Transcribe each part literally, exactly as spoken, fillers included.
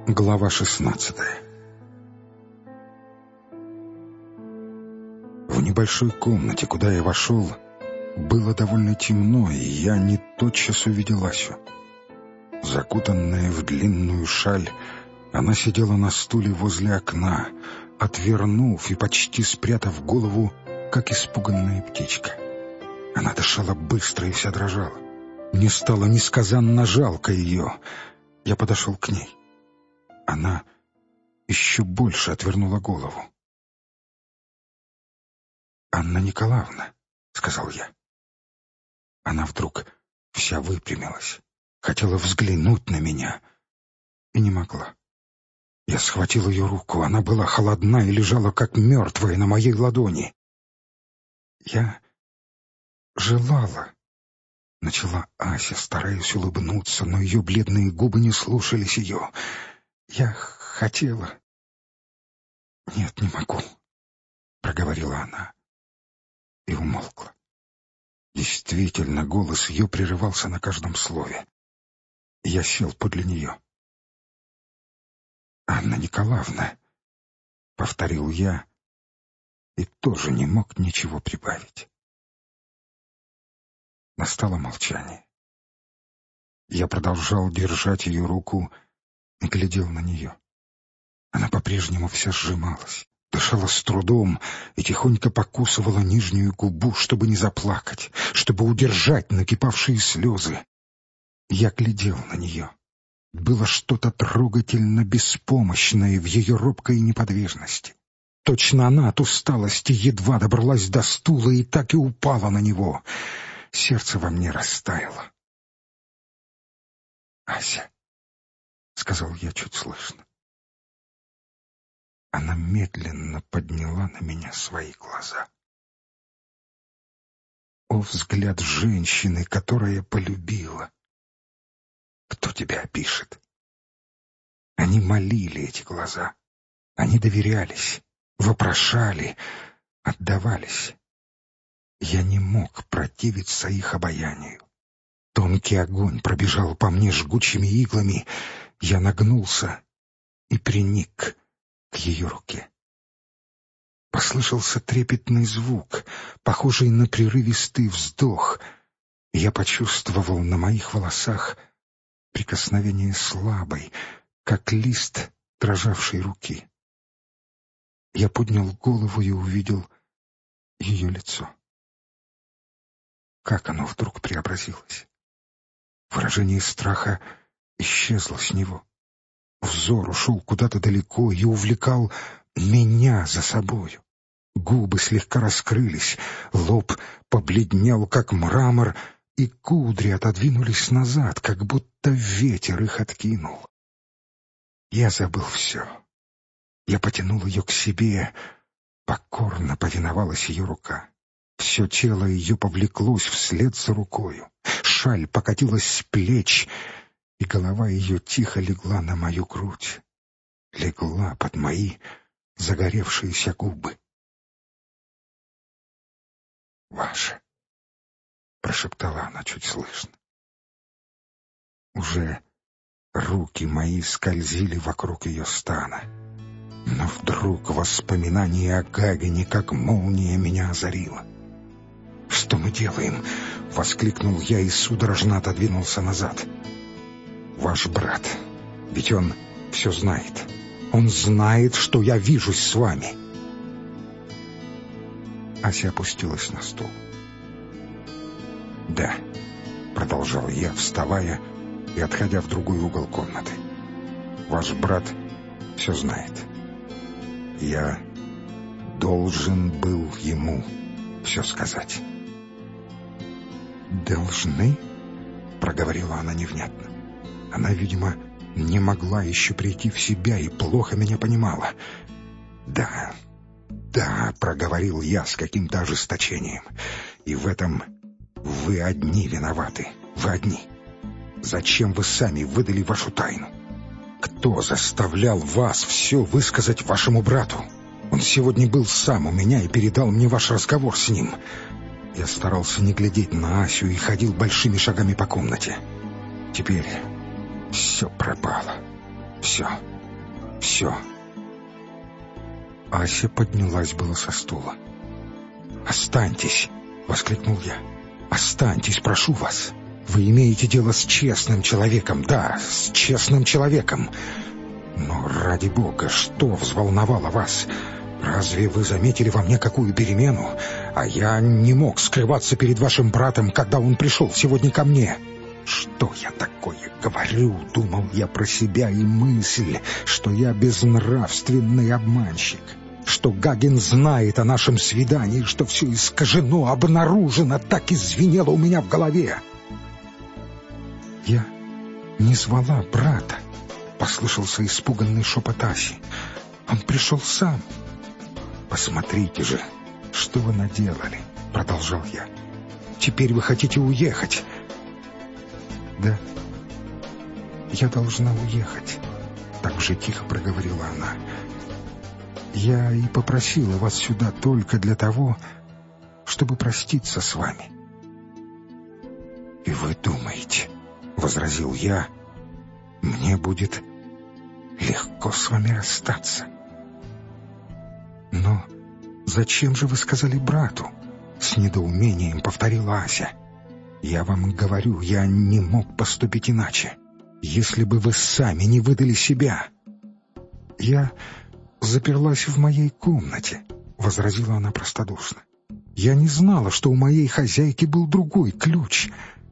Глава шестнадцатая. В небольшой комнате, куда я вошел, было довольно темно, и я не тотчас увидел Асю. Закутанная в длинную шаль, она сидела на стуле возле окна, отвернув и почти спрятав голову, как испуганная птичка. Она дышала быстро и вся дрожала. Мне стало несказанно жалко ее. Я подошел к ней. Она еще больше отвернула голову. «Анна Николаевна», — сказал я. Она вдруг вся выпрямилась, хотела взглянуть на меня и не могла. Я схватил ее руку, она была холодна и лежала как мертвая на моей ладони. «Я желала», — начала Ася, стараясь улыбнуться, но ее бледные губы не слушались ее. «Я хотела...» «Нет, не могу», — проговорила она и умолкла. Действительно, голос ее прерывался на каждом слове. Я сел подле нее. «Анна Николаевна», — повторил я, и тоже не мог ничего прибавить. Настало молчание. Я продолжал держать ее руку и глядел на нее. Она по-прежнему вся сжималась, дышала с трудом и тихонько покусывала нижнюю губу, чтобы не заплакать, чтобы удержать накипавшие слезы. Я глядел на нее. Было что-то трогательно беспомощное в ее робкой неподвижности. Точно она от усталости едва добралась до стула и так и упала на него. Сердце во мне растаяло. «Ася», — сказал я чуть слышно. Она медленно подняла на меня свои глаза. О, взгляд женщины, которая полюбила! Кто тебя опишет? Они молили, эти глаза. Они доверялись, вопрошали, отдавались. Я не мог противиться их обаянию. Тонкий огонь пробежал по мне жгучими иглами. Я нагнулся и приник к ее руке. Послышался трепетный звук, похожий на прерывистый вздох. Я почувствовал на моих волосах прикосновение слабой, как лист дрожавшей руки. Я поднял голову и увидел ее лицо. Как оно вдруг преобразилось! Выражение страха исчезло с него. Взор ушел куда-то далеко и увлекал меня за собою. Губы слегка раскрылись, лоб побледнел, как мрамор, и кудри отодвинулись назад, как будто ветер их откинул. Я забыл все. Я потянул ее к себе. Покорно повиновалась ее рука. Все тело ее повлеклось вслед за рукою. Шаль покатилась с плеч, и голова ее тихо легла на мою грудь. Легла под мои загоревшиеся губы. «Ваша», — прошептала она чуть слышно. Уже руки мои скользили вокруг ее стана. Но вдруг воспоминание о Гагине, как молния, меня озарило. «Что мы делаем?» — воскликнул я и судорожно отодвинулся назад. «Ваш брат, ведь он все знает. Он знает, что я вижусь с вами». Ася опустилась на стул. «Да», — продолжал я, вставая и отходя в другой угол комнаты. «Ваш брат все знает. Я должен был ему все сказать». «Должны?» — проговорила она невнятно. Она, видимо, не могла еще прийти в себя и плохо меня понимала. «Да, да», — проговорил я с каким-то ожесточением. «И в этом вы одни виноваты. Вы одни. Зачем вы сами выдали вашу тайну? Кто заставлял вас все высказать вашему брату? Он сегодня был сам у меня и передал мне ваш разговор с ним». Я старался не глядеть на Асю и ходил большими шагами по комнате. Теперь все пропало. Все. Все. Ася поднялась было со стула. «Останьтесь!» — воскликнул я. «Останьтесь, прошу вас! Вы имеете дело с честным человеком, да, с честным человеком! Но, ради бога, что взволновало вас? Разве вы заметили во мне какую перемену? А я не мог скрываться перед вашим братом, когда он пришел сегодня ко мне. Что я такое говорю?» — думал я про себя, и мысль, что я безнравственный обманщик, что Гагин знает о нашем свидании, что все искажено, обнаружено, так и звенело у меня в голове. «Я не звала брата», — послышался испуганный шепот Аси. «Он пришел сам». «Посмотрите же, что вы наделали», — продолжал я. «Теперь вы хотите уехать». «Да, я должна уехать», — так же тихо проговорила она. «Я и попросила вас сюда только для того, чтобы проститься с вами». «И вы думаете, — возразил я, — мне будет легко с вами расстаться?» «Но зачем же вы сказали брату?» — с недоумением повторила Ася. «Я вам говорю, я не мог поступить иначе. Если бы вы сами не выдали себя...» «Я заперлась в моей комнате», — возразила она простодушно. «Я не знала, что у моей хозяйки был другой ключ».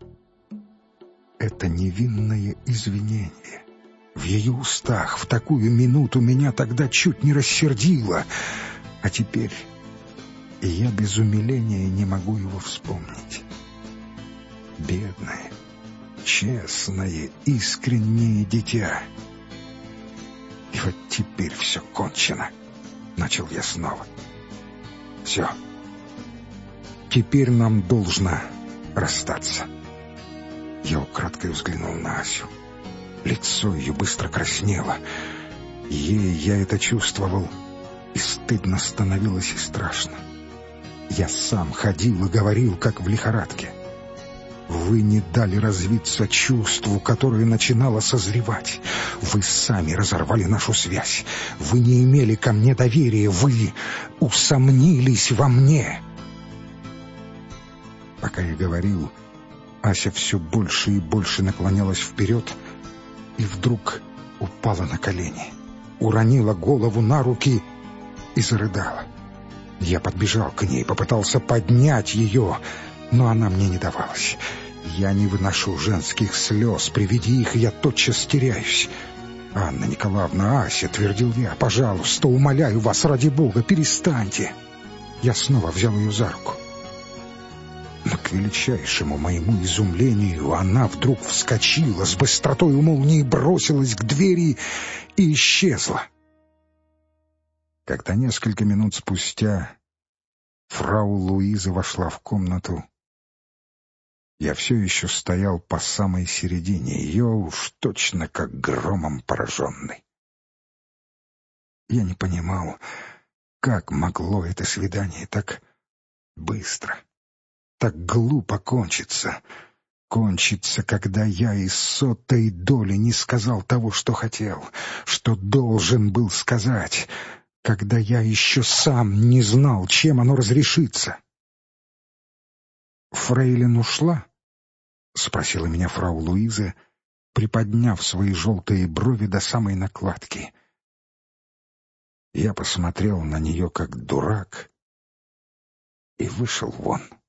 Это невинное извинение в ее устах в такую минуту меня тогда чуть не рассердило, а теперь я без умиления не могу его вспомнить. Бедное, честное, искреннее дитя. И вот теперь все кончено. Начал я снова. Все. Теперь нам должно расстаться. Я украдкой взглянул на Асю. Лицо ее быстро краснело. Ей я это чувствовал, и стыдно становилось и страшно. Я сам ходил и говорил, как в лихорадке. Вы не дали развиться чувству, которое начинало созревать. Вы сами разорвали нашу связь. Вы не имели ко мне доверия. Вы усомнились во мне. Пока я говорил, Ася все больше и больше наклонялась вперед и вдруг упала на колени, уронила голову на руки и зарыдала. Я подбежал к ней, попытался поднять ее, но она мне не давалась. Я не выношу женских слез, при виде их я тотчас теряюсь. «Анна Николаевна, Ася, — твердил я, — пожалуйста, умоляю вас, ради Бога, перестаньте». Я снова взял ее за руку. Но к величайшему моему изумлению она вдруг вскочила, с быстротой молнии бросилась к двери и исчезла. Когда несколько минут спустя фрау Луиза вошла в комнату, я все еще стоял по самой середине ее, уж точно как громом пораженный. Я не понимал, как могло это свидание так быстро, так глупо кончиться. Кончиться, когда я из сотой доли не сказал того, что хотел, что должен был сказать, когда я еще сам не знал, чем оно разрешится. «Фрейлин ушла?» — спросила меня фрау Луиза, приподняв свои желтые брови до самой накладки. Я посмотрел на нее как дурак и вышел вон.